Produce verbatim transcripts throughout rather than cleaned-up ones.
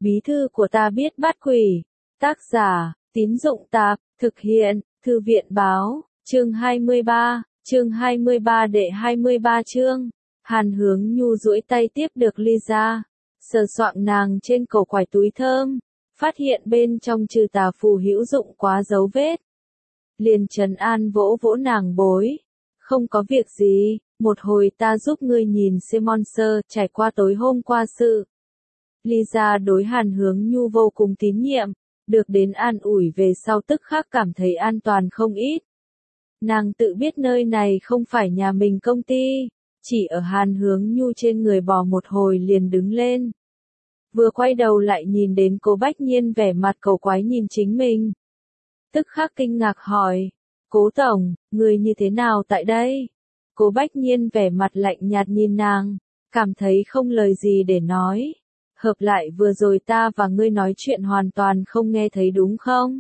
Bí thư của ta biết bắt quỷ. Tác giả, Tín Dụng Tạp, thực hiện, Thư viện Báo, chương hai mươi ba, chương hai mươi ba đệ hai mươi ba chương. Hàn Hướng Nhu duỗi tay tiếp được Lisa, sờ soạng nàng trên cổ quải túi thơm, phát hiện bên trong trừ tà phù hữu dụng quá dấu vết. Liền trấn an vỗ vỗ nàng bối. Không có việc gì, một hồi ta giúp ngươi nhìn xem Monster trải qua tối hôm qua sự. Lisa đối Hàn Hướng Nhu vô cùng tín nhiệm, được đến an ủi về sau tức khắc cảm thấy an toàn không ít. Nàng tự biết nơi này không phải nhà mình công ty, chỉ ở Hàn Hướng Nhu trên người bò một hồi liền đứng lên. Vừa quay đầu lại nhìn đến cô Bách Nhiên vẻ mặt cầu quái nhìn chính mình. Tức khắc kinh ngạc hỏi, Cố Tổng, người như thế nào tại đây? Cố Bách Nhiên vẻ mặt lạnh nhạt nhìn nàng, cảm thấy không lời gì để nói. Hợp lại vừa rồi ta và ngươi nói chuyện hoàn toàn không nghe thấy đúng không?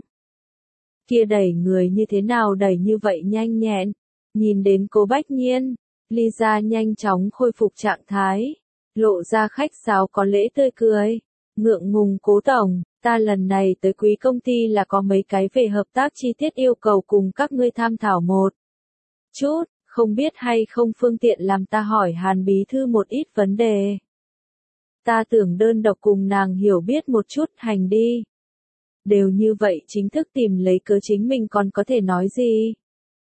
Kia đẩy người như thế nào đẩy như vậy nhanh nhẹn? Nhìn đến Cố Bách Nhiên, Lisa nhanh chóng khôi phục trạng thái, lộ ra khách sáo có lễ tươi cười. Ngượng ngùng Cố Tổng, ta lần này tới quý công ty là có mấy cái về hợp tác chi tiết yêu cầu cùng các ngươi tham thảo một chút, không biết hay không phương tiện làm ta hỏi Hàn Bí Thư một ít vấn đề. Ta tưởng đơn độc cùng nàng hiểu biết một chút hành đi. Đều như vậy chính thức tìm lấy cớ chính mình còn có thể nói gì.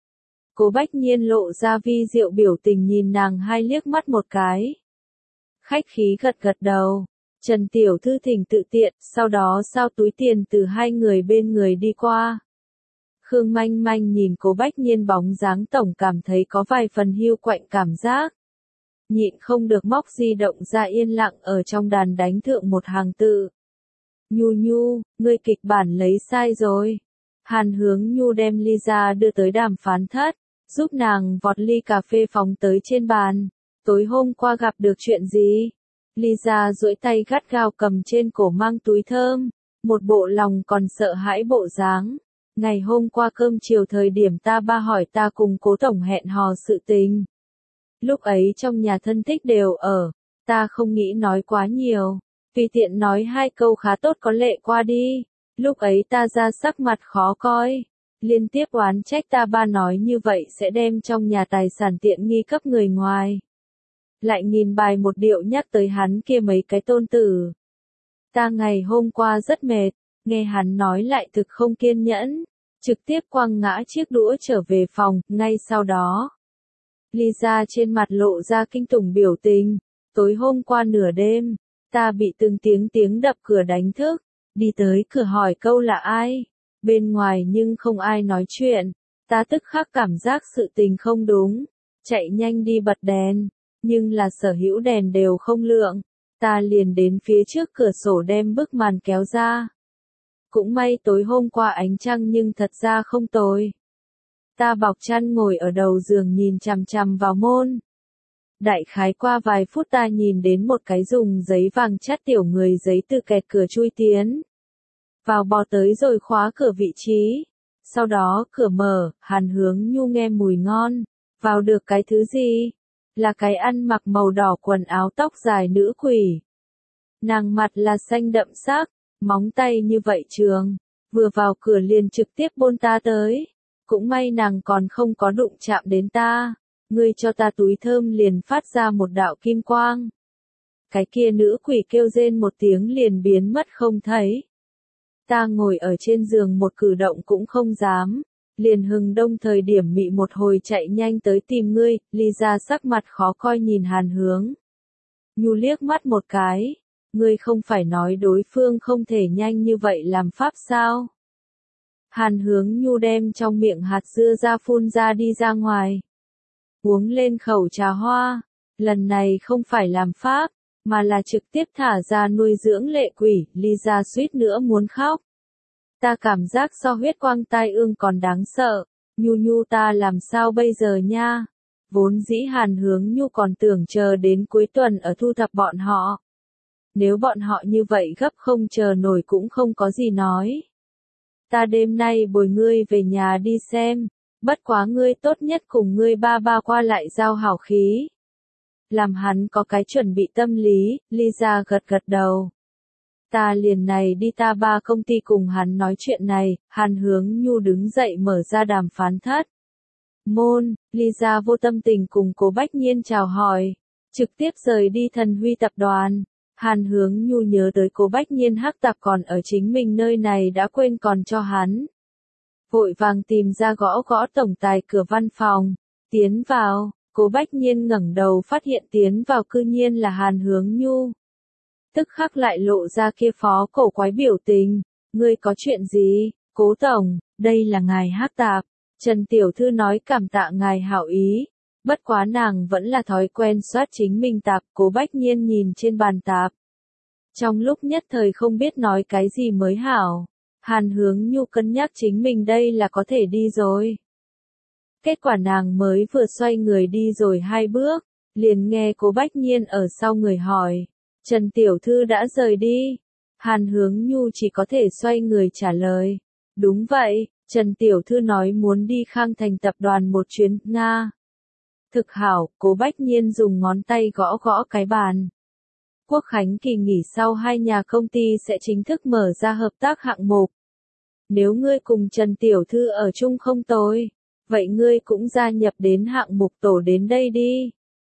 Cố Bách Nhiên lộ ra vi diệu biểu tình nhìn nàng hai liếc mắt một cái. Khách khí gật gật đầu. Trần Tiểu Thư thỉnh tự tiện, sau đó sao túi tiền từ hai người bên người đi qua. Khương Manh Manh nhìn Cố Bách Nhiên bóng dáng tổng cảm thấy có vài phần hiu quạnh cảm giác. Nhịn không được móc di động ra yên lặng ở trong đàn đánh thượng một hàng tự. Nhu Nhu, ngươi kịch bản lấy sai rồi. Hàn Hướng Nhu đem Lisa đưa tới đàm phán thất, giúp nàng vọt ly cà phê phóng tới trên bàn. Tối hôm qua gặp được chuyện gì? Lisa duỗi tay gắt gao cầm trên cổ mang túi thơm, một bộ lòng còn sợ hãi bộ dáng. Ngày hôm qua cơm chiều thời điểm ta ba hỏi ta cùng Cố Tổng hẹn hò sự tình. Lúc ấy trong nhà thân thích đều ở, ta không nghĩ nói quá nhiều, vì tiện nói hai câu khá tốt có lệ qua đi. Lúc ấy ta ra sắc mặt khó coi, liên tiếp oán trách ta ba nói như vậy sẽ đem trong nhà tài sản tiện nghi cấp người ngoài. Lại nghìn bài một điệu nhắc tới hắn kia mấy cái tôn tử. Ta ngày hôm qua rất mệt, nghe hắn nói lại thực không kiên nhẫn, trực tiếp quăng ngã chiếc đũa trở về phòng, ngay sau đó. Lisa trên mặt lộ ra kinh tủng biểu tình, tối hôm qua nửa đêm, ta bị từng tiếng tiếng đập cửa đánh thức, đi tới cửa hỏi câu là ai, bên ngoài nhưng không ai nói chuyện, ta tức khắc cảm giác sự tình không đúng, chạy nhanh đi bật đèn. Nhưng là sở hữu đèn đều không lượng, ta liền đến phía trước cửa sổ đem bức màn kéo ra. Cũng may tối hôm qua ánh trăng nhưng thật ra không tồi. Ta bọc chăn ngồi ở đầu giường nhìn chằm chằm vào môn. Đại khái qua vài phút ta nhìn đến một cái dùng giấy vàng chát tiểu người giấy từ kẹt cửa chui tiến vào bò tới rồi khóa cửa vị trí. Sau đó cửa mở, Hàn Hướng Nhu nghe mùi ngon, vào được cái thứ gì? Là cái ăn mặc màu đỏ quần áo tóc dài nữ quỷ. Nàng mặt là xanh đậm sắc, móng tay như vậy trường, vừa vào cửa liền trực tiếp bôn ta tới. Cũng may nàng còn không có đụng chạm đến ta, ngươi cho ta túi thơm liền phát ra một đạo kim quang. Cái kia nữ quỷ kêu rên một tiếng liền biến mất không thấy. Ta ngồi ở trên giường một cử động cũng không dám. Liền hừng đông thời điểm mị một hồi chạy nhanh tới tìm ngươi, Lisa sắc mặt khó coi nhìn Hàn Hướng Nhu liếc mắt một cái, ngươi không phải nói đối phương không thể nhanh như vậy làm pháp sao? Hàn Hướng Nhu đem trong miệng hạt dưa ra phun ra đi ra ngoài. Uống lên khẩu trà hoa, lần này không phải làm pháp, mà là trực tiếp thả ra nuôi dưỡng lệ quỷ, Lisa suýt nữa muốn khóc. Ta cảm giác so huyết quang tai ương còn đáng sợ, Nhu Nhu ta làm sao bây giờ nha? Vốn dĩ Hàn Hướng Nhu còn tưởng chờ đến cuối tuần ở thu thập bọn họ. Nếu bọn họ như vậy gấp không chờ nổi cũng không có gì nói. Ta đêm nay bồi ngươi về nhà đi xem, bất quá ngươi tốt nhất cùng ngươi ba ba qua lại giao hảo khí. Làm hắn có cái chuẩn bị tâm lý, Lisa gật gật đầu. Ta liền này đi ta ba công ty cùng hắn nói chuyện này, Hàn Hướng Nhu đứng dậy mở ra đàm phán thất. Môn, Lisa vô tâm tình cùng Cố Bách Nhiên chào hỏi, trực tiếp rời đi Thần Huy tập đoàn. Hàn Hướng Nhu nhớ tới Cố Bách Nhiên hắc tạp còn ở chính mình nơi này đã quên còn cho hắn. Vội vàng tìm ra gõ gõ tổng tài cửa văn phòng, tiến vào, Cố Bách Nhiên ngẩng đầu phát hiện tiến vào cư nhiên là Hàn Hướng Nhu. Tức khắc lại lộ ra kia phó cổ quái biểu tình, ngươi có chuyện gì, Cố tổng, đây là ngài hắc tạp, Trần Tiểu Thư nói cảm tạ ngài hảo ý, bất quá nàng vẫn là thói quen soát chính mình tạp, Cố Bách Nhiên nhìn trên bàn tạp. Trong lúc nhất thời không biết nói cái gì mới hảo, Hàn Hướng Nhu cân nhắc chính mình đây là có thể đi rồi. Kết quả nàng mới vừa xoay người đi rồi hai bước, liền nghe Cố Bách Nhiên ở sau người hỏi, Trần Tiểu Thư đã rời đi. Hàn Hướng Nhu chỉ có thể xoay người trả lời, đúng vậy, Trần Tiểu Thư nói muốn đi Khang Thành tập đoàn một chuyến, Nga. Thực hảo, Cố Bách Nhiên dùng ngón tay gõ gõ cái bàn. Quốc khánh kỳ nghỉ sau hai nhà công ty sẽ chính thức mở ra hợp tác hạng mục. Nếu ngươi cùng Trần Tiểu Thư ở chung không tồi, vậy ngươi cũng gia nhập đến hạng mục tổ đến đây đi.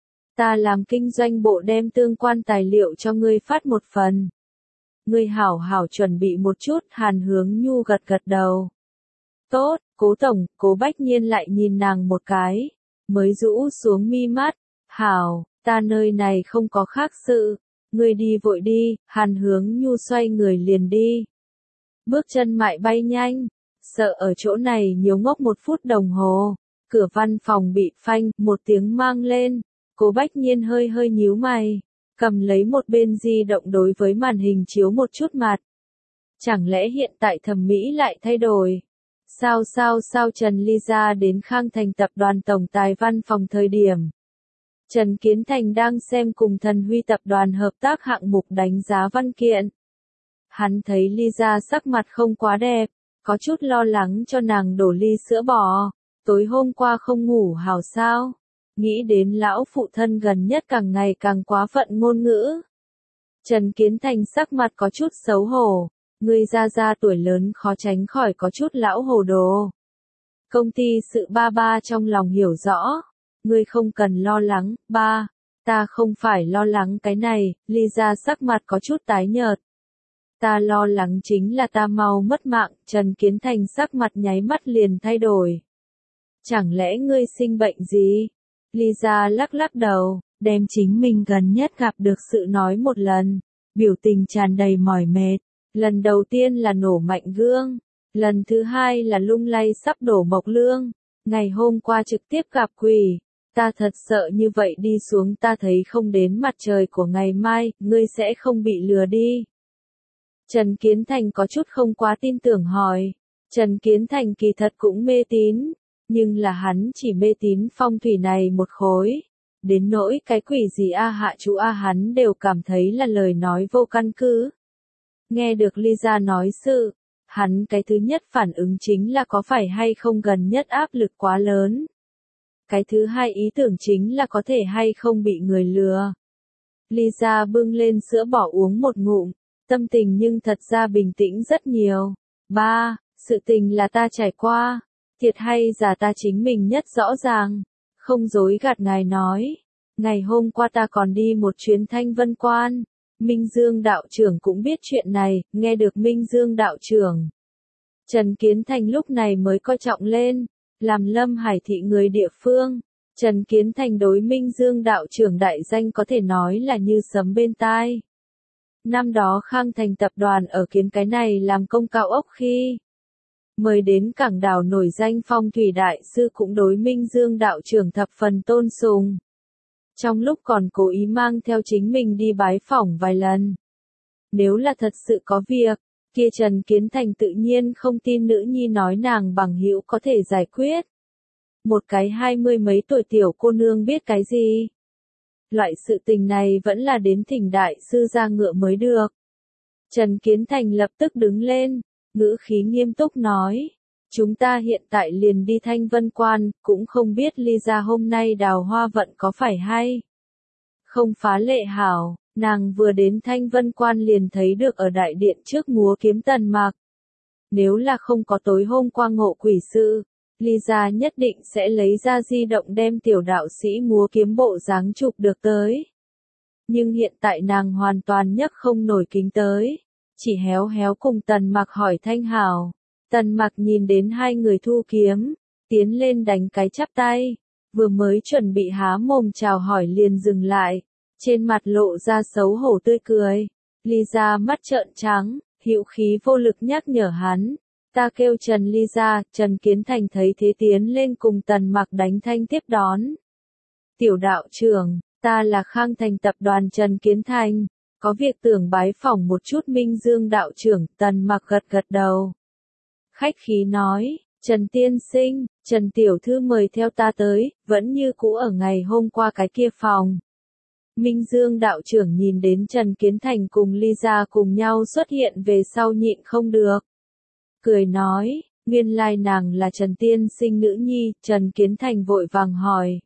Ta làm kinh doanh bộ đem tương quan tài liệu cho ngươi phát một phần. Ngươi hảo hảo chuẩn bị một chút, Hàn Hướng Nhu gật gật đầu. Tốt, Cố tổng, Cố Bách Nhiên lại nhìn nàng một cái, mới rũ xuống mi mắt, hảo, ta nơi này không có khác sự, ngươi đi vội đi, Hàn Hướng Nhu xoay người liền đi. Bước chân mại bay nhanh, sợ ở chỗ này nhiều ngốc một phút đồng hồ, cửa văn phòng bị phanh, một tiếng mang lên, Cố Bách Nhiên hơi hơi nhíu mày, cầm lấy một bên di động đối với màn hình chiếu một chút mặt. Chẳng lẽ hiện tại thẩm mỹ lại thay đổi? Sao sao sao Trần Lisa đến Khang Thành tập đoàn tổng tài văn phòng thời điểm. Trần Kiến Thành đang xem cùng Thần Huy tập đoàn hợp tác hạng mục đánh giá văn kiện. Hắn thấy Lisa sắc mặt không quá đẹp, có chút lo lắng cho nàng đổ ly sữa bò, tối hôm qua không ngủ hảo sao, nghĩ đến lão phụ thân gần nhất càng ngày càng quá phận ngôn ngữ. Trần Kiến Thành sắc mặt có chút xấu hổ, người ra ra tuổi lớn khó tránh khỏi có chút lão hồ đồ. Công ty sự ba ba trong lòng hiểu rõ, ngươi không cần lo lắng, ba, ta không phải lo lắng cái này, Lisa sắc mặt có chút tái nhợt. Ta lo lắng chính là ta mau mất mạng, Trần Kiến Thành sắc mặt nháy mắt liền thay đổi. Chẳng lẽ ngươi sinh bệnh gì? Lisa lắc lắc đầu, đem chính mình gần nhất gặp được sự nói một lần, biểu tình tràn đầy mỏi mệt. Lần đầu tiên là nổ mạnh gương, lần thứ hai là lung lay sắp đổ mộc lương, ngày hôm qua trực tiếp gặp quỷ. Ta thật sợ như vậy đi xuống ta thấy không đến mặt trời của ngày mai, ngươi sẽ không bị lừa đi. Trần Kiến Thành có chút không quá tin tưởng hỏi. Trần Kiến Thành kỳ thật cũng mê tín, nhưng là hắn chỉ mê tín phong thủy này một khối. Đến nỗi cái quỷ gì a hạ chú a hắn đều cảm thấy là lời nói vô căn cứ. Nghe được Lisa nói sự, hắn cái thứ nhất phản ứng chính là có phải hay không gần nhất áp lực quá lớn. Cái thứ hai ý tưởng chính là có thể hay không bị người lừa. Lisa bưng lên sữa bỏ uống một ngụm, tâm tình nhưng thật ra bình tĩnh rất nhiều. Ba, sự tình là ta trải qua, thiệt hay giả ta chính mình nhất rõ ràng, không dối gạt ngài nói. Ngày hôm qua ta còn đi một chuyến Thanh Vân Quan, Minh Dương đạo trưởng cũng biết chuyện này, nghe được Minh Dương đạo trưởng. Trần Kiến Thành lúc này mới coi trọng lên, làm Lâm Hải thị người địa phương. Trần Kiến Thành đối Minh Dương đạo trưởng đại danh có thể nói là như sấm bên tai. Năm đó Khang Thành tập đoàn ở kiến cái này làm công cao ốc khi mời đến cảng đảo nổi danh phong thủy đại sư cũng đối Minh Dương đạo trưởng thập phần tôn sùng. Trong lúc còn cố ý mang theo chính mình đi bái phỏng vài lần. Nếu là thật sự có việc, kia Trần Kiến Thành tự nhiên không tin nữ nhi nói nàng bằng hữu có thể giải quyết. Một cái hai mươi mấy tuổi tiểu cô nương biết cái gì? Loại sự tình này vẫn là đến thỉnh đại sư ra ngựa mới được. Trần Kiến Thành lập tức đứng lên, ngữ khí nghiêm túc nói. Chúng ta hiện tại liền đi Thanh Vân Quan, cũng không biết Lisa hôm nay đào hoa vận có phải hay. Không phá lệ hảo, Nàng vừa đến Thanh Vân Quan liền thấy được ở đại điện trước múa kiếm Tần Mặc. Nếu là không có tối hôm qua ngộ quỷ sự, Lisa nhất định sẽ lấy ra di động đem tiểu đạo sĩ múa kiếm bộ dáng chụp được tới. Nhưng hiện tại nàng hoàn toàn nhấc không nổi kính tới, chỉ héo héo cùng Tần Mặc hỏi thanh hảo. Tần Mặc nhìn đến hai người thu kiếm, tiến lên đánh cái chắp tay, vừa mới chuẩn bị há mồm chào hỏi liền dừng lại, trên mặt lộ ra xấu hổ tươi cười. Lisa mắt trợn trắng, hữu khí vô lực nhắc nhở hắn. Ta kêu Trần Lisa, Trần Kiến Thành thấy thế tiến lên cùng Tần Mặc đánh thanh tiếp đón. Tiểu đạo trưởng, ta là Khang Thành tập đoàn Trần Kiến Thành, có việc tưởng bái phỏng một chút Minh Dương đạo trưởng. Tần Mặc gật gật đầu. Khách khí nói, Trần Tiên Sinh, Trần Tiểu Thư mời theo ta tới, vẫn như cũ ở ngày hôm qua cái kia phòng. Minh Dương đạo trưởng nhìn đến Trần Kiến Thành cùng Lisa cùng nhau xuất hiện về sau nhịn không được. Cười nói, nguyên lai nàng là Trần Tiên Sinh nữ nhi. Trần Kiến Thành vội vàng hỏi.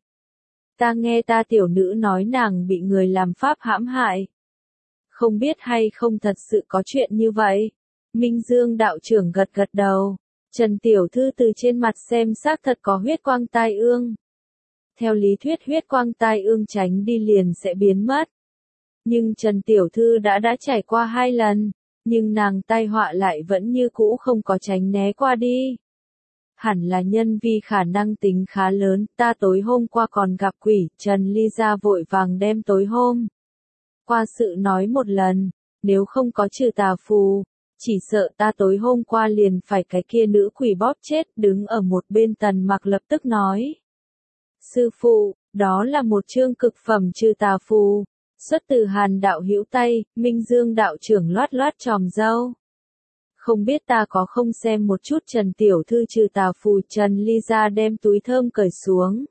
Ta nghe ta tiểu nữ nói nàng bị người làm pháp hãm hại. Không biết hay không thật sự có chuyện như vậy. Minh Dương đạo trưởng gật gật đầu. Trần Tiểu Thư từ trên mặt xem xác thật có huyết quang tai ương. Theo lý thuyết huyết quang tai ương tránh đi liền sẽ biến mất. Nhưng Trần Tiểu Thư đã đã trải qua hai lần, nhưng nàng tai họa lại vẫn như cũ không có tránh né qua đi. Hẳn là nhân vi khả năng tính khá lớn, ta tối hôm qua còn gặp quỷ. Trần Lisa vội vàng đem tối hôm qua sự nói một lần, nếu không có trừ tà phù, chỉ sợ ta tối hôm qua liền phải cái kia nữ quỷ bóp chết. Đứng ở một bên Tần Mặc lập tức nói. Sư phụ, đó là một chương cực phẩm trừ tà phù, xuất từ Hàn đạo hữu tay. Minh Dương đạo trưởng loát loát tròm râu. Không biết ta có không xem một chút Trần Tiểu Thư trừ tà phù. Trần Lisa đem túi thơm cởi xuống,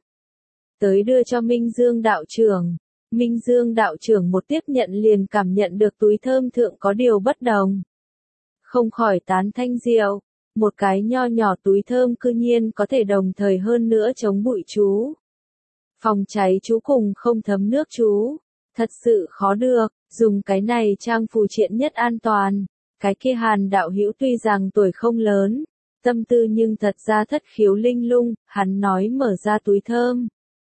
tới đưa cho Minh Dương đạo trưởng. Minh Dương đạo trưởng một tiếp nhận liền cảm nhận được túi thơm thượng có điều bất đồng. Không khỏi tán thanh diệu, một cái nho nhỏ túi thơm cư nhiên có thể đồng thời hơn nữa chống bụi chú, phòng cháy chú cùng không thấm nước chú. Thật sự khó được, dùng cái này trang phù triện nhất an toàn. Cái kia Hàn đạo hữu tuy rằng tuổi không lớn, tâm tư nhưng thật ra thất khiếu linh lung. Hắn nói mở ra túi thơm,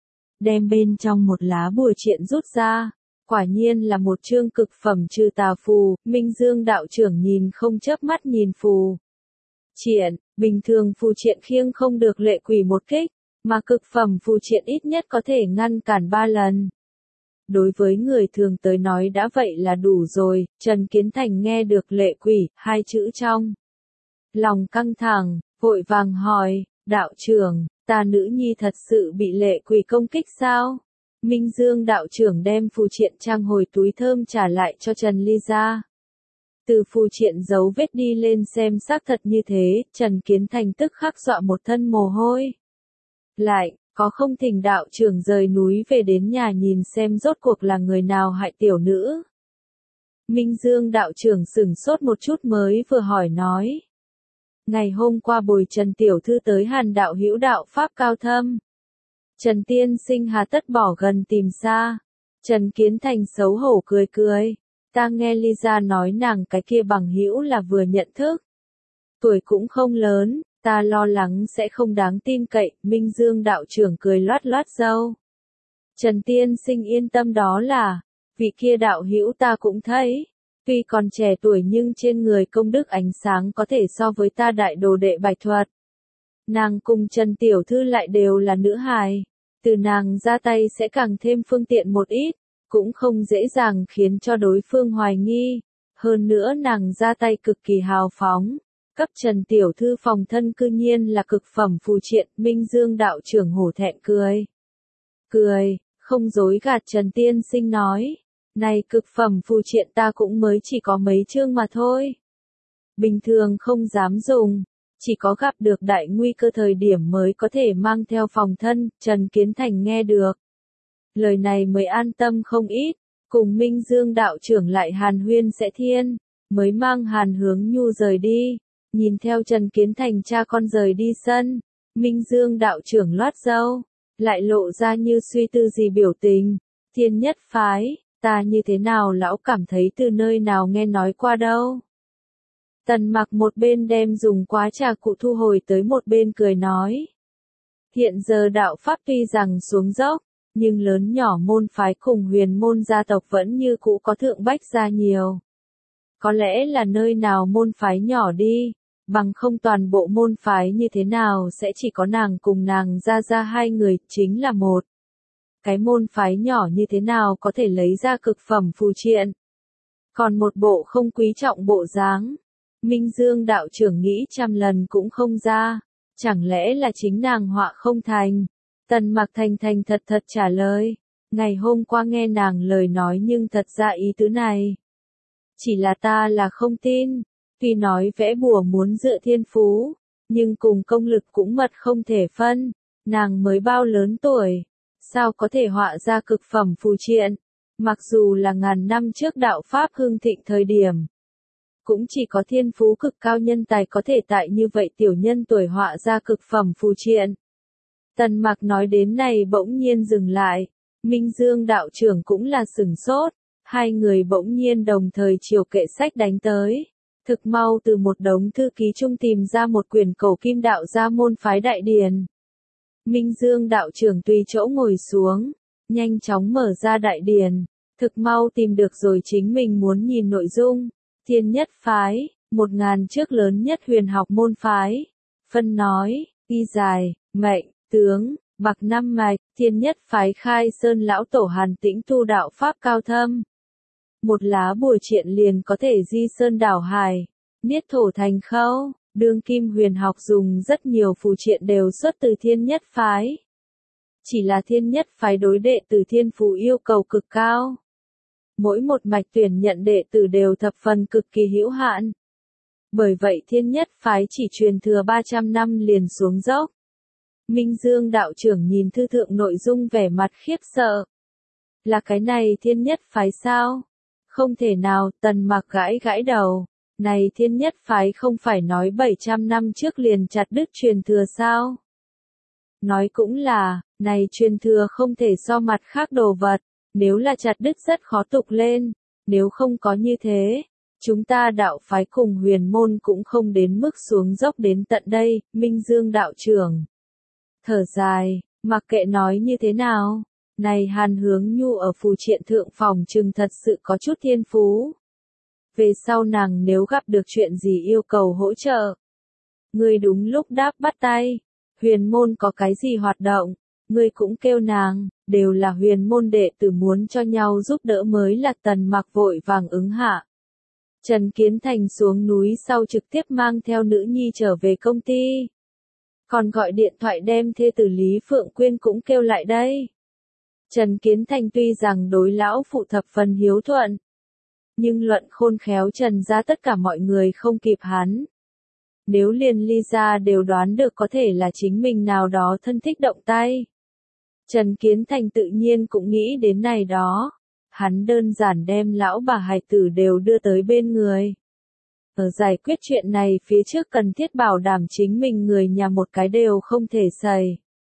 đem bên trong một lá bùa triện rút ra, quả nhiên là một chương cực phẩm trừ tà phù. Minh Dương đạo trưởng nhìn không chớp mắt nhìn phù triện, bình thường phù triện khiêng không được lệ quỷ một kích, mà cực phẩm phù triện ít nhất có thể ngăn cản ba lần. Đối với người thường tới nói đã vậy là đủ rồi. Trần Kiến Thành nghe được lệ quỷ hai chữ trong lòng căng thẳng, vội vàng hỏi, đạo trưởng, ta nữ nhi thật sự bị lệ quỷ công kích sao? Minh Dương đạo trưởng đem phù triện trang hồi túi thơm trả lại cho Trần Lisa. Từ phù triện dấu vết đi lên xem xác thật như thế. Trần Kiến Thành tức khắc dọa một thân mồ hôi. Lại, có không thỉnh đạo trưởng rời núi về đến nhà nhìn xem rốt cuộc là người nào hại tiểu nữ. Minh Dương đạo trưởng sửng sốt một chút mới vừa hỏi nói. Ngày hôm qua bồi Trần Tiểu Thư tới Hàn đạo hữu đạo pháp cao thâm. Trần Tiên Sinh hà tất bỏ gần tìm xa. Trần Kiến Thành xấu hổ cười cười. Ta nghe Lisa nói nàng cái kia bằng hữu là vừa nhận thức. Tuổi cũng không lớn, ta lo lắng sẽ không đáng tin cậy. Minh Dương đạo trưởng cười loát loát râu. Trần Tiên Sinh yên tâm, đó là, vị kia đạo hữu ta cũng thấy. Tuy còn trẻ tuổi nhưng trên người công đức ánh sáng có thể so với ta đại đồ đệ Bạch Thuật. Nàng cùng Trần Tiểu Thư lại đều là nữ hài. Từ nàng ra tay sẽ càng thêm phương tiện một ít, cũng không dễ dàng khiến cho đối phương hoài nghi. Hơn nữa nàng ra tay cực kỳ hào phóng. Cấp Trần Tiểu Thư phòng thân cư nhiên là cực phẩm phù triện. Minh Dương đạo trưởng hổ thẹn cười. Cười, không dối gạt Trần Tiên Sinh nói. Này cực phẩm phù triện ta cũng mới chỉ có mấy chương mà thôi. Bình thường không dám dùng, chỉ có gặp được đại nguy cơ thời điểm mới có thể mang theo phòng thân. Trần Kiến Thành nghe được lời này mới an tâm không ít, cùng Minh Dương đạo trưởng lại hàn huyên sẽ thiên, mới mang Hàn Hướng Nhu rời đi. Nhìn theo Trần Kiến Thành cha con rời đi sân, Minh Dương đạo trưởng loát râu, lại lộ ra như suy tư gì biểu tình. Thiên nhất phái, Ta như thế nào lão cảm thấy từ nơi nào nghe nói qua đâu. Tần Mặc một bên đem dùng quá trà cụ thu hồi tới một bên cười nói. Hiện giờ đạo Pháp tuy rằng xuống dốc, nhưng lớn nhỏ môn phái cùng huyền môn gia tộc vẫn như cũ có thượng bách gia nhiều. Có lẽ là nơi nào môn phái nhỏ đi, bằng không toàn bộ môn phái như thế nào sẽ chỉ có nàng cùng nàng ra ra hai người, chính là một. Cái môn phái nhỏ như thế nào có thể lấy ra cực phẩm phù triện. Còn một bộ không quý trọng bộ dáng. Minh Dương đạo trưởng nghĩ trăm lần cũng không ra. Chẳng lẽ là chính nàng họa không thành? Tần Mặc thành thành thật thật trả lời. Ngày hôm qua nghe nàng lời nói nhưng thật ra ý tứ này. Chỉ là ta là không tin. Tuy nói vẽ bùa muốn dựa thiên phú, nhưng cùng công lực cũng mật không thể phân. Nàng mới bao lớn tuổi, sao có thể họa ra cực phẩm phù triện? Mặc dù là ngàn năm trước đạo Pháp hưng thịnh thời điểm, cũng chỉ có thiên phú cực cao nhân tài có thể tại như vậy tiểu nhân tuổi họa ra cực phẩm phù triện. Tần Mặc nói đến này bỗng nhiên dừng lại, Minh Dương đạo trưởng cũng là sửng sốt, hai người bỗng nhiên đồng thời chiều kệ sách đánh tới. Thực mau từ một đống thư ký chung tìm ra một quyển cổ kim đạo gia môn phái đại điển. Minh Dương đạo trưởng tùy chỗ ngồi xuống, nhanh chóng mở ra đại điển, thực mau tìm được rồi chính mình muốn nhìn nội dung. Thiên nhất phái, một ngàn trước lớn nhất huyền học môn phái. Phân nói, y dài, mệnh, tướng, bạc năm mạch, thiên nhất phái khai sơn lão tổ Hàn Tĩnh tu đạo Pháp cao thâm. Một lá bùa triện liền có thể di sơn đảo hải, niết thổ thành khâu. Đương kim huyền học dùng rất nhiều phù triện đều xuất từ thiên nhất phái. Chỉ là thiên nhất phái đối đệ tử thiên phú yêu cầu cực cao. Mỗi một mạch tuyển nhận đệ tử đều thập phần cực kỳ hữu hạn. Bởi vậy thiên nhất phái chỉ truyền thừa ba trăm năm liền xuống dốc. Minh Dương đạo trưởng nhìn thư thượng nội dung vẻ mặt khiếp sợ. Là cái này thiên nhất phái sao? Không thể nào, Tần Mặc gãi gãi đầu. Này thiên nhất phái không phải nói bảy trăm năm trước liền chặt đứt truyền thừa sao? Nói cũng là, này truyền thừa không thể so mặt khác đồ vật, nếu là chặt đứt rất khó tục lên, nếu không có như thế, chúng ta đạo phái cùng huyền môn cũng không đến mức xuống dốc đến tận đây. Minh Dương đạo trưởng thở dài, mặc kệ nói như thế nào, này Hàn Hướng Nhu ở phù triện thượng phòng trừng thật sự có chút thiên phú. Về sau nàng nếu gặp được chuyện gì yêu cầu hỗ trợ, ngươi đúng lúc đáp bắt tay. Huyền môn có cái gì hoạt động, ngươi cũng kêu nàng, đều là huyền môn đệ tử muốn cho nhau giúp đỡ mới là. Tần Mặc vội vàng ứng hạ. Trần Kiến Thành xuống núi sau trực tiếp mang theo nữ nhi trở về công ty. Còn gọi điện thoại đem thê tử Lý Phượng Quyên cũng kêu lại đây. Trần Kiến Thành tuy rằng đối lão phụ thập phần hiếu thuận, nhưng luận khôn khéo Trần ra tất cả mọi người không kịp hắn. Nếu liền Ly ra đều đoán được có thể là chính mình nào đó thân thích động tay. Trần Kiến Thành tự nhiên cũng nghĩ đến này đó. Hắn đơn giản đem lão bà hài tử đều đưa tới bên người. Ở giải quyết chuyện này phía trước cần thiết bảo đảm chính mình người nhà một cái đều không thể xảy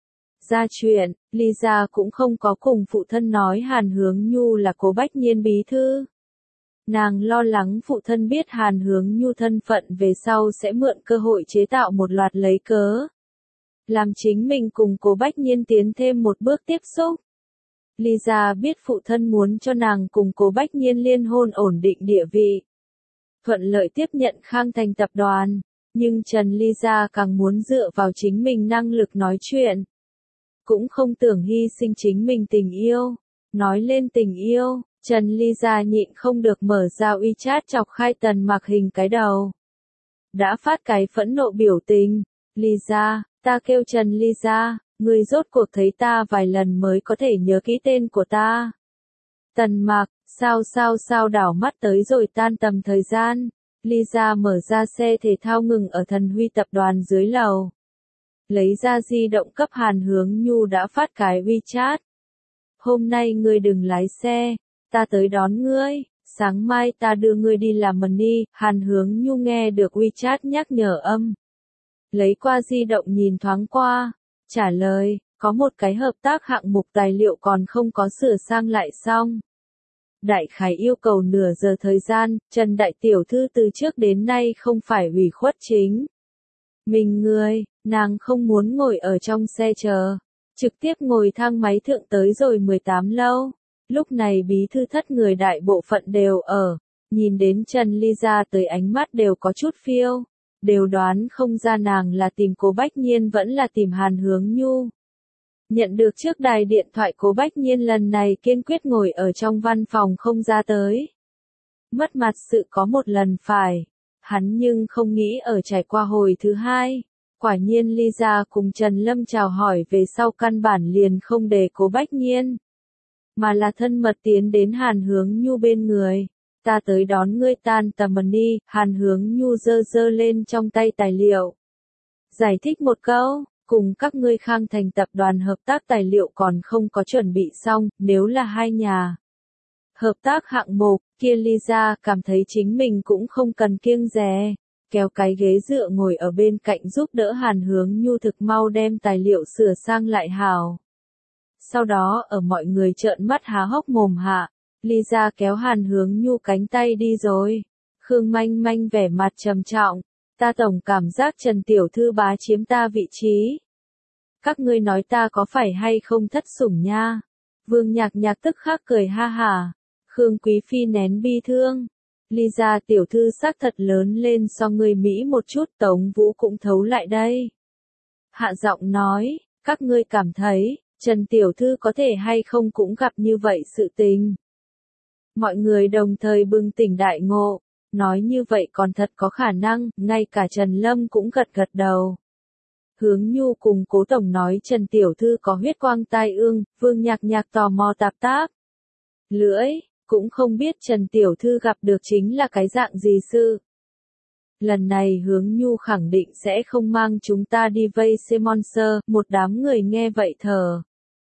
ra chuyện. Ly gia cũng không có cùng phụ thân nói Hàn Hướng Nhu là Cố Bách Nhiên bí thư. Nàng lo lắng phụ thân biết Hàn Hướng Nhu thân phận về sau sẽ mượn cơ hội chế tạo một loạt lấy cớ. Làm chính mình cùng Cố Bách Nhiên tiến thêm một bước tiếp xúc. Ly gia biết phụ thân muốn cho nàng cùng Cố Bách Nhiên liên hôn ổn định địa vị. Thuận lợi tiếp nhận Khang Thành tập đoàn. Nhưng Trần Ly gia càng muốn dựa vào chính mình năng lực nói chuyện. Cũng không tưởng hy sinh chính mình tình yêu. Nói lên tình yêu, Trần Ly gia nhịn không được mở ra WeChat chọc khai Tần Mặc hình cái đầu. Đã phát cái phẫn nộ biểu tình. Ly gia, ta kêu Trần Ly gia, ngươi rốt cuộc thấy ta vài lần mới có thể nhớ kỹ tên của ta. Tần Mặc, sao sao sao đảo mắt tới rồi tan tầm thời gian. Ly gia mở ra xe thể thao ngừng ở Thần Huy tập đoàn dưới lầu. Lấy ra di động cấp Hàn Hướng Nhu đã phát cái WeChat. Hôm nay ngươi đừng lái xe, ta tới đón ngươi, sáng mai ta đưa ngươi đi làm money. Hàn Hướng Nhu nghe được WeChat nhắc nhở âm. Lấy qua di động nhìn thoáng qua, trả lời, có một cái hợp tác hạng mục tài liệu còn không có sửa sang lại xong. đại khái yêu cầu nửa giờ thời gian, Trần đại tiểu thư từ trước đến nay không phải ủy khuất chính mình người, nàng không muốn ngồi ở trong xe chờ, trực tiếp ngồi thang máy thượng tới rồi mười tám lâu. Lúc này bí thư thất người đại bộ phận đều ở, nhìn đến Trần Ly ra tới ánh mắt đều có chút phiêu, đều đoán không ra nàng là tìm Cố Bách Nhiên vẫn là tìm Hàn Hướng Nhu. Nhận được trước đài điện thoại, Cố Bách Nhiên lần này kiên quyết ngồi ở trong văn phòng không ra tới. Mất mặt sự có một lần phải, hắn nhưng không nghĩ ở trải qua hồi thứ hai. Quả nhiên Ly ra cùng Trần Lâm chào hỏi về sau căn bản liền không để Cố Bách Nhiên, mà là thân mật tiến đến Hàn Hướng Nhu bên người. Ta tới đón ngươi tan tầm đi, Hàn Hướng Nhu giơ giơ lên trong tay tài liệu. Giải thích một câu, cùng các ngươi Khang Thành tập đoàn hợp tác tài liệu còn không có chuẩn bị xong, nếu là hai nhà hợp tác hạng mục, kia Ly ra cảm thấy chính mình cũng không cần kiêng dè, kéo cái ghế dựa ngồi ở bên cạnh giúp đỡ Hàn Hướng Nhu thực mau đem tài liệu sửa sang lại hào. Sau đó ở mọi người trợn mắt há hốc mồm hạ, Ly ra kéo Hàn Hướng Nhu cánh tay đi rồi. Khương Manh Manh vẻ mặt trầm trọng, ta tổng cảm giác Trần tiểu thư bá chiếm ta vị trí. Các ngươi nói ta có phải hay không thất sủng nha? Vương Nhạc Nhạc tức khắc cười ha hả. Khương Quý phi nén bi thương. Ly ra tiểu thư xác thật lớn lên so người Mỹ một chút, Tống Vũ cũng thấu lại đây. Hạ giọng nói, các ngươi cảm thấy, Trần tiểu thư có thể hay không cũng gặp như vậy sự tình. Mọi người đồng thời bừng tỉnh đại ngộ, nói như vậy còn thật có khả năng, ngay cả Trần Lâm cũng gật gật đầu. Hướng Nhu cùng Cố tổng nói Trần tiểu thư có huyết quang tai ương, Vương Nhạc Nhạc tò mò tạp tác lưỡi, cũng không biết Trần tiểu thư gặp được chính là cái dạng gì sự. Lần này Hướng Nhu khẳng định sẽ không mang chúng ta đi vây xem monster, một đám người nghe vậy thở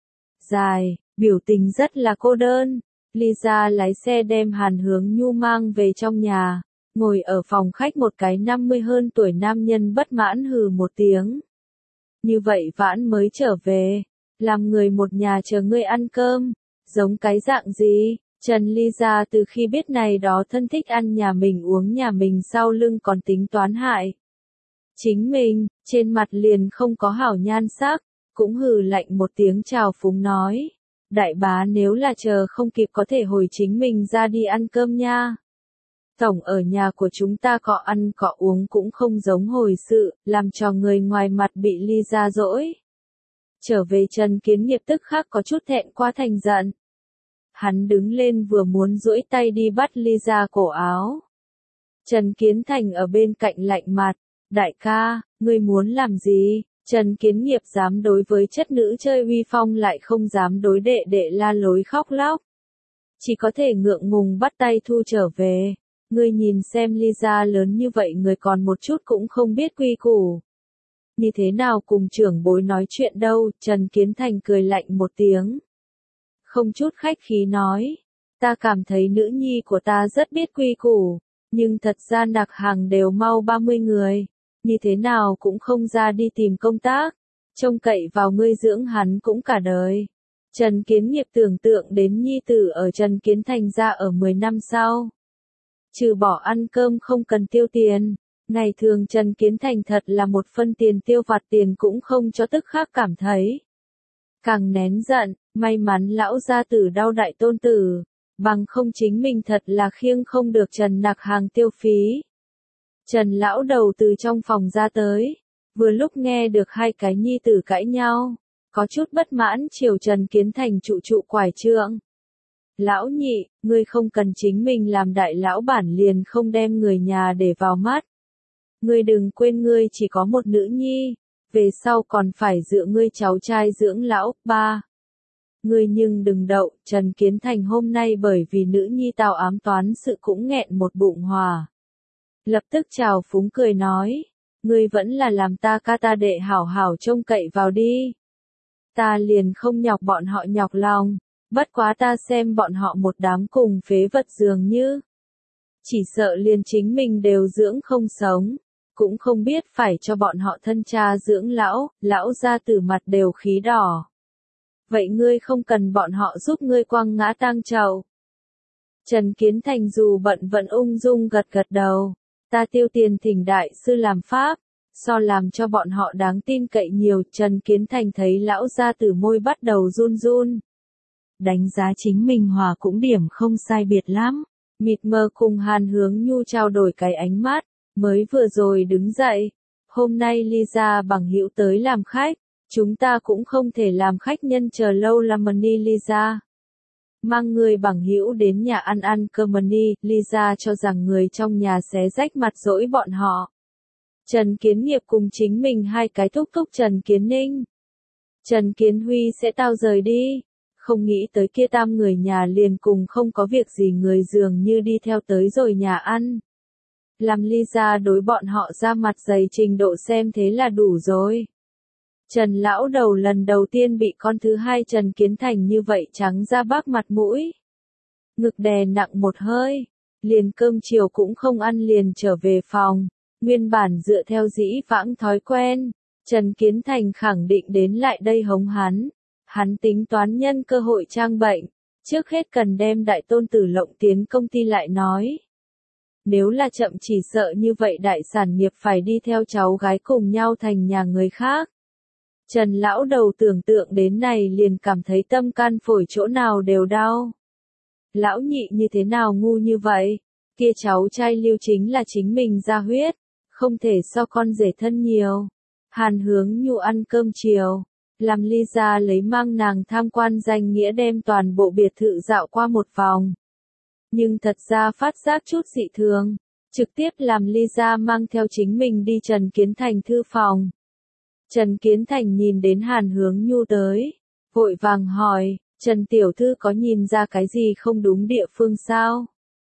dài, biểu tình rất là cô đơn. Ly ra lái xe đem Hàn Hướng Nhu mang về trong nhà, ngồi ở phòng khách một cái năm mươi hơn tuổi nam nhân bất mãn hừ một tiếng. Như vậy vãn mới trở về, làm người một nhà chờ ngươi ăn cơm, giống cái dạng gì? Trần Ly ra từ khi biết này đó thân thích ăn nhà mình uống nhà mình sau lưng còn tính toán hại chính mình, trên mặt liền không có hảo nhan sắc, cũng hừ lạnh một tiếng chào phúng nói. Đại bá nếu là chờ không kịp có thể hồi chính mình ra đi ăn cơm nha. Tổng ở nhà của chúng ta cọ ăn cọ uống cũng không giống hồi sự, làm cho người ngoài mặt bị Ly ra dỗi. Trở về Trần Kiến Nghiệp tức khắc có chút thẹn qua thành giận. Hắn đứng lên vừa muốn duỗi tay đi bắt Ly ra cổ áo. Trần Kiến Thành ở bên cạnh lạnh mặt, đại ca, ngươi muốn làm gì? Trần Kiến Nghiệp dám đối với chất nữ chơi uy phong lại không dám đối đệ đệ la lối khóc lóc. Chỉ có thể ngượng ngùng bắt tay thu trở về. Ngươi nhìn xem Ly ra lớn như vậy người còn một chút cũng không biết quy củ. Như thế nào cùng trưởng bối nói chuyện đâu, Trần Kiến Thành cười lạnh một tiếng. Không chút khách khí nói, ta cảm thấy nữ nhi của ta rất biết quy củ, nhưng thật ra nặc hàng đều mau ba mươi người. Như thế nào cũng không ra đi tìm công tác, trông cậy vào ngươi dưỡng hắn cũng cả đời. Trần Kiến Nghiệp tưởng tượng đến nhi tử ở Trần Kiến Thành ra ở mười năm sau. Trừ bỏ ăn cơm không cần tiêu tiền, ngày thường Trần Kiến Thành thật là một phân tiền tiêu vặt tiền cũng không cho tức khắc cảm thấy. Càng nén giận, may mắn lão gia tử đau đại tôn tử, bằng không chính mình thật là khiêng không được Trần nặc hàng tiêu phí. Trần lão đầu từ trong phòng ra tới, vừa lúc nghe được hai cái nhi tử cãi nhau, có chút bất mãn chiều Trần Kiến Thành trụ trụ quải trượng. Lão nhị, ngươi không cần chính mình làm đại lão bản liền không đem người nhà để vào mắt. Ngươi đừng quên ngươi chỉ có một nữ nhi, về sau còn phải dựa ngươi cháu trai dưỡng lão, ba. Ngươi nhưng đừng đậu, Trần Kiến Thành hôm nay bởi vì nữ nhi tào ám toán sự cũng nghẹn một bụng hòa. Lập tức chào phúng cười nói, ngươi vẫn là làm ta ca ta đệ hảo hảo trông cậy vào đi. Ta liền không nhọc bọn họ nhọc lòng, bất quá ta xem bọn họ một đám cùng phế vật dường như. Chỉ sợ liền chính mình đều dưỡng không sống, cũng không biết phải cho bọn họ thân cha dưỡng lão, lão ra từ mặt đều khí đỏ. Vậy ngươi không cần bọn họ giúp ngươi quăng ngã tang trầu. Trần Kiến Thành dù bận vẫn ung dung gật gật đầu. Ta tiêu tiền thỉnh đại sư làm pháp, so làm cho bọn họ đáng tin cậy nhiều. Trần Kiến Thành thấy lão gia tử môi bắt đầu run run. Đánh giá chính mình hòa cũng điểm không sai biệt lắm. Mịt mờ cùng Hàn Hướng Nhu trao đổi cái ánh mắt, mới vừa rồi đứng dậy. Hôm nay Lisa bằng hữu tới làm khách, chúng ta cũng không thể làm khách nhân chờ lâu làm mani Lisa. Mang người bằng hữu đến nhà ăn ăn cơm mani, Lisa cho rằng người trong nhà xé rách mặt dỗi bọn họ. Trần Kiến Nghiệp cùng chính mình hai cái thúc thúc Trần Kiến Ninh. Trần Kiến Huy sẽ tao rời đi. Không nghĩ tới kia tam người nhà liền cùng không có việc gì người dường như đi theo tới rồi nhà ăn. Làm Lisa đối bọn họ ra mặt dày trình độ xem thế là đủ rồi. Trần lão đầu lần đầu tiên bị con thứ hai Trần Kiến Thành như vậy trắng ra bác mặt mũi. Ngực đè nặng một hơi, liền cơm chiều cũng không ăn liền trở về phòng. Nguyên bản dựa theo dĩ vãng thói quen, Trần Kiến Thành khẳng định đến lại đây hống hắn. Hắn tính toán nhân cơ hội trang bệnh, trước hết cần đem đại tôn tử lộng tiến công ty lại nói. Nếu là chậm chỉ sợ như vậy đại sản nghiệp phải đi theo cháu gái cùng nhau thành nhà người khác. Trần lão đầu tưởng tượng đến này liền cảm thấy tâm can phổi chỗ nào đều đau. Lão nhị như thế nào ngu như vậy, kia cháu trai Lưu chính là chính mình ra huyết, không thể so con rể thân nhiều. Hàn Hướng Nhu ăn cơm chiều, làm Lisa lấy mang nàng tham quan danh nghĩa đem toàn bộ biệt thự dạo qua một vòng. Nhưng thật ra phát giác chút dị thường, trực tiếp làm Lisa mang theo chính mình đi Trần Kiến Thành thư phòng. Trần Kiến Thành nhìn đến Hàn Hướng Nhu tới, vội vàng hỏi, Trần Tiểu Thư có nhìn ra cái gì không đúng địa phương sao?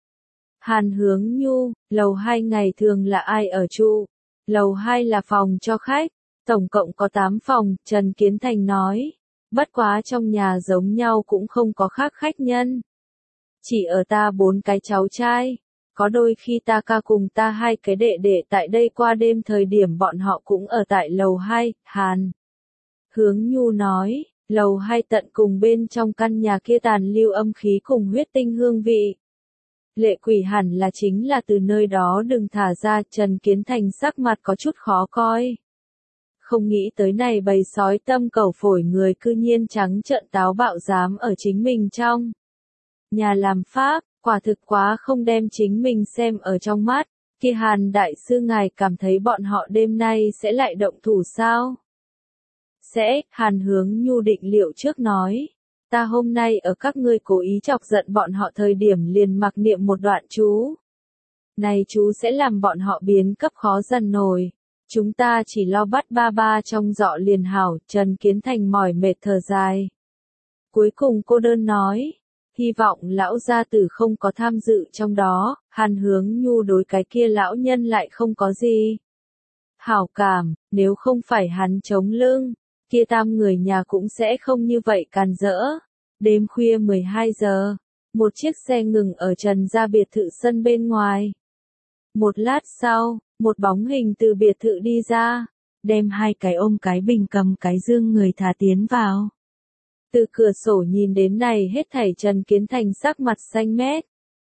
Hàn Hướng Nhu, lầu hai ngày thường là ai ở trụ? Lầu hai là phòng cho khách, tổng cộng có tám phòng, Trần Kiến Thành nói. Bất quá trong nhà giống nhau cũng không có khác khách nhân. Chỉ ở ta bốn cái cháu trai. Có đôi khi ta ca cùng ta hai cái đệ đệ tại đây qua đêm thời điểm bọn họ cũng ở tại lầu hai, Hàn. Hướng Nhu nói, lầu hai tận cùng bên trong căn nhà kia tàn lưu âm khí cùng huyết tinh hương vị. Lệ quỷ hẳn là chính là từ nơi đó đừng thả ra. Trần Kiến Thành sắc mặt có chút khó coi. Không nghĩ tới này bầy sói tâm cẩu phổi người cư nhiên trắng trợn táo bạo dám ở chính mình trong nhà làm pháp, quả thực quá không đem chính mình xem ở trong mắt. Kia Hàn đại sư ngài cảm thấy bọn họ đêm nay sẽ lại động thủ sao? Sẽ, Hàn Hướng Nhu định liệu trước nói. Ta hôm nay ở các ngươi cố ý chọc giận bọn họ thời điểm liền mặc niệm một đoạn chú. Này chú sẽ làm bọn họ biến cấp khó dần nổi. Chúng ta chỉ lo bắt ba ba trong dọ liền hảo. Trần Kiến Thành mỏi mệt thở dài. Cuối cùng cô đơn nói. Hy vọng lão gia tử không có tham dự trong đó. Hàn Hướng Nhu đối cái kia lão nhân lại không có gì hảo cảm, nếu không phải hắn chống lưng, kia tam người nhà cũng sẽ không như vậy càn rỡ. Đêm khuya mười hai giờ, một chiếc xe ngừng ở Trần gia biệt thự sân bên ngoài. Một lát sau, một bóng hình từ biệt thự đi ra, đem hai cái ôm cái bình cầm cái dương người thả tiến vào. Từ cửa sổ nhìn đến này hết thảy Trần Kiến Thành sắc mặt xanh mét.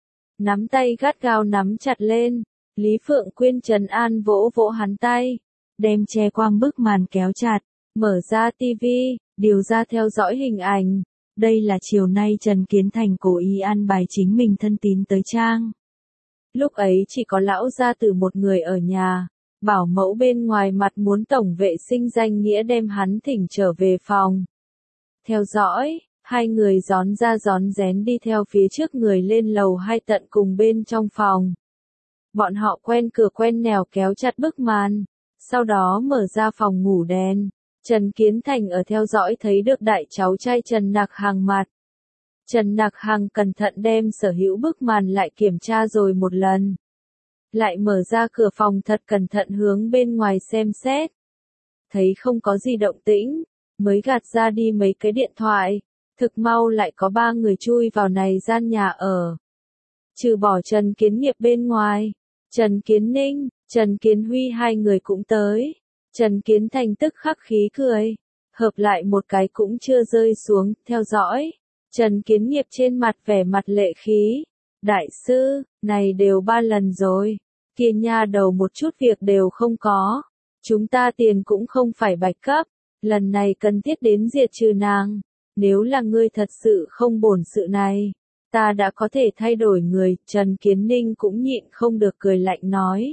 Nắm tay gắt gao nắm chặt lên, Lý Phượng Quyên trấn an vỗ vỗ hắn tay, đem che quang bức màn kéo chặt, mở ra tivi, điều ra theo dõi hình ảnh. Đây là chiều nay Trần Kiến Thành cố ý an bài chính mình thân tín tới trang. Lúc ấy chỉ có lão gia tử một người ở nhà, bảo mẫu bên ngoài mặt muốn tổng vệ sinh danh nghĩa đem hắn thỉnh trở về phòng. Theo dõi, hai người gión ra gión rén đi theo phía trước người lên lầu hai tận cùng bên trong phòng. Bọn họ quen cửa quen nẻo kéo chặt bức màn, sau đó mở ra phòng ngủ đèn. Trần Kiến Thành ở theo dõi thấy được đại cháu trai Trần Nặc Hằng mặt. Trần Nặc Hằng cẩn thận đem sở hữu bức màn lại kiểm tra rồi một lần. Lại mở ra cửa phòng thật cẩn thận hướng bên ngoài xem xét. Thấy không có gì động tĩnh, mới gạt ra đi mấy cái điện thoại. Thực mau lại có ba người chui vào này gian nhà ở. Trừ bỏ Trần Kiến Nghiệp bên ngoài, Trần Kiến Ninh, Trần Kiến Huy hai người cũng tới. Trần Kiến Thành tức khắc khí cười, hợp lại một cái cũng chưa rơi xuống, theo dõi. Trần Kiến Nghiệp trên mặt vẻ mặt lệ khí, Đại sư, này đều ba lần rồi. Kia nha đầu một chút việc đều không có. Chúng ta tiền cũng không phải bạch cấp. Lần này cần thiết đến diệt trừ nàng. Nếu là ngươi thật sự không bổn sự này, ta đã có thể thay đổi người. Trần Kiến Ninh cũng nhịn không được cười lạnh nói.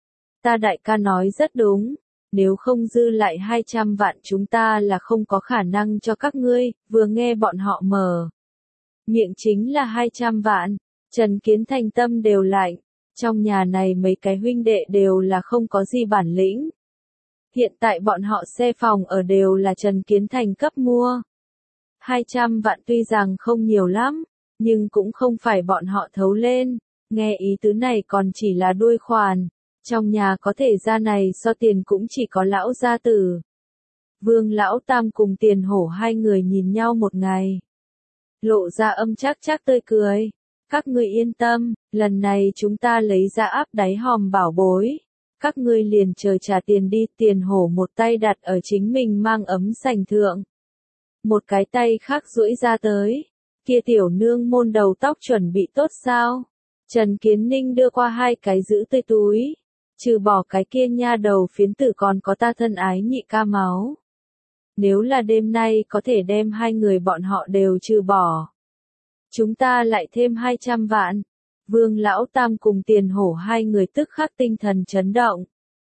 Ta đại ca nói rất đúng. Nếu không dư lại hai trăm vạn chúng ta là không có khả năng cho các ngươi. Vừa nghe bọn họ mở miệng chính là hai trăm vạn. Trần Kiến Thành tâm đều lạnh. Trong nhà này mấy cái huynh đệ đều là không có gì bản lĩnh. Hiện tại bọn họ xe phòng ở đều là Trần Kiến Thành cấp mua. hai trăm vạn tuy rằng không nhiều lắm, nhưng cũng không phải bọn họ thấu lên. Nghe ý tứ này còn chỉ là đuôi khoản. Trong nhà có thể ra này so tiền cũng chỉ có lão gia tử. Vương lão tam cùng Tiền Hổ hai người nhìn nhau một ngày. Lộ ra âm chắc chắc tươi cười. Các ngươi yên tâm, lần này chúng ta lấy ra áp đáy hòm bảo bối. Các ngươi liền chờ trả tiền đi. Tiền Hổ một tay đặt ở chính mình mang ấm sành thượng. Một cái tay khác duỗi ra tới. Kia tiểu nương môn đầu tóc chuẩn bị tốt sao? Trần Kiến Ninh đưa qua hai cái giữ tươi túi. Trừ bỏ cái kia nha đầu phiến tử còn có ta thân ái nhị ca máu. Nếu là đêm nay có thể đem hai người bọn họ đều trừ bỏ. Chúng ta lại thêm hai trăm vạn. Vương lão tam cùng Tiền Hổ hai người tức khắc tinh thần chấn động.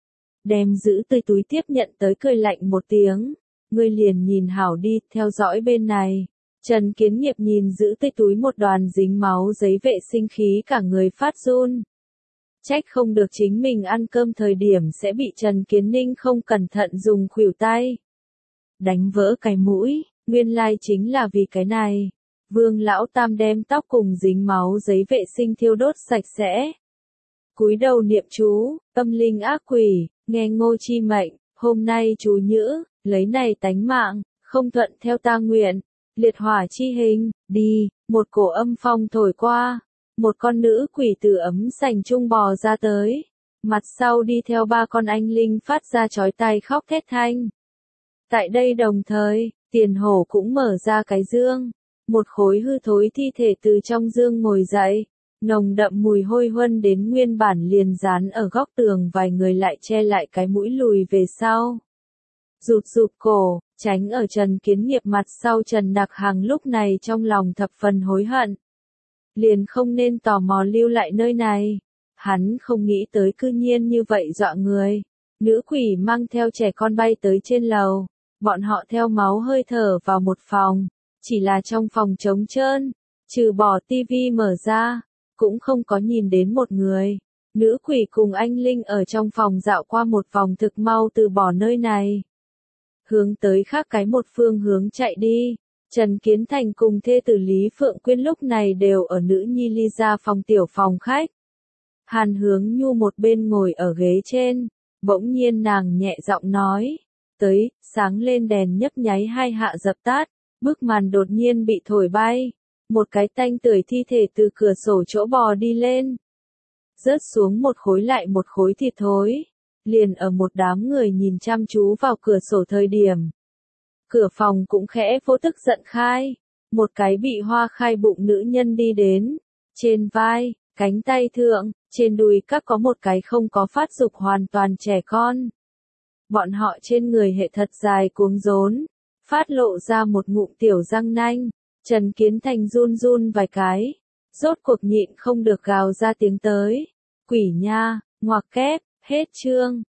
Đem giữ tươi túi tiếp nhận tới cười lạnh một tiếng. Ngươi liền nhìn hảo đi, theo dõi bên này. Trần Kiến Nghiệp nhìn giữ tươi túi một đoàn dính máu giấy vệ sinh khí cả người phát run. Trách không được chính mình ăn cơm thời điểm sẽ bị Trần Kiến Ninh không cẩn thận dùng khuỷu tay đánh vỡ cái mũi, nguyên lai chính là vì cái này. Vương lão tam đem tóc cùng dính máu giấy vệ sinh thiêu đốt sạch sẽ. Cúi đầu niệm chú, âm linh ác quỷ, nghe Ngô chi mệnh, hôm nay chú nhữ, lấy này tánh mạng, không thuận theo ta nguyện, liệt hỏa chi hình, đi, một cổ âm phong thổi qua. Một con nữ quỷ từ ấm sành trung bò ra tới. Mặt sau đi theo ba con anh linh phát ra chói tai khóc thét thanh. Tại đây đồng thời, Tiền Hổ cũng mở ra cái dương. Một khối hư thối thi thể từ trong dương ngồi dậy. Nồng đậm mùi hôi huân đến nguyên bản liền dán ở góc tường, vài người lại che lại cái mũi lùi về sau. Rụt rụt cổ, tránh ở Trần Kiến Nghiệp mặt sau. Trần Nặc Hằng lúc này trong lòng thập phần hối hận. Liền không nên tò mò lưu lại nơi này. Hắn không nghĩ tới cư nhiên như vậy dọa người. Nữ quỷ mang theo trẻ con bay tới trên lầu. Bọn họ theo máu hơi thở vào một phòng. Chỉ là trong phòng trống trơn. Trừ bỏ tivi mở ra. Cũng không có nhìn đến một người. Nữ quỷ cùng anh Linh ở trong phòng dạo qua một vòng, thực mau từ bỏ nơi này. Hướng tới khác cái một phương hướng chạy đi. Trần Kiến Thành cùng thê tử Lý Phượng Quyên lúc này đều ở nữ nhi ly ra phòng tiểu phòng khách. Hàn Hướng Nhu một bên ngồi ở ghế trên, bỗng nhiên nàng nhẹ giọng nói, tới, sáng lên đèn nhấp nháy hai hạ dập tắt, bức màn đột nhiên bị thổi bay, một cái tanh tưởi thi thể từ cửa sổ chỗ bò đi lên. Rớt xuống một khối lại một khối thịt thối, liền ở một đám người nhìn chăm chú vào cửa sổ thời điểm. Cửa phòng cũng khẽ vô thức giận khai, một cái bị hoa khai bụng nữ nhân đi đến, trên vai, cánh tay thượng, trên đùi các có một cái không có phát dục hoàn toàn trẻ con. Bọn họ trên người hệ thật dài cuống rốn, phát lộ ra một ngụm tiểu răng nanh. Trần Kiến Thành run run vài cái, rốt cuộc nhịn không được gào ra tiếng tới. Quỷ nha, ngoặc kép, hết chương.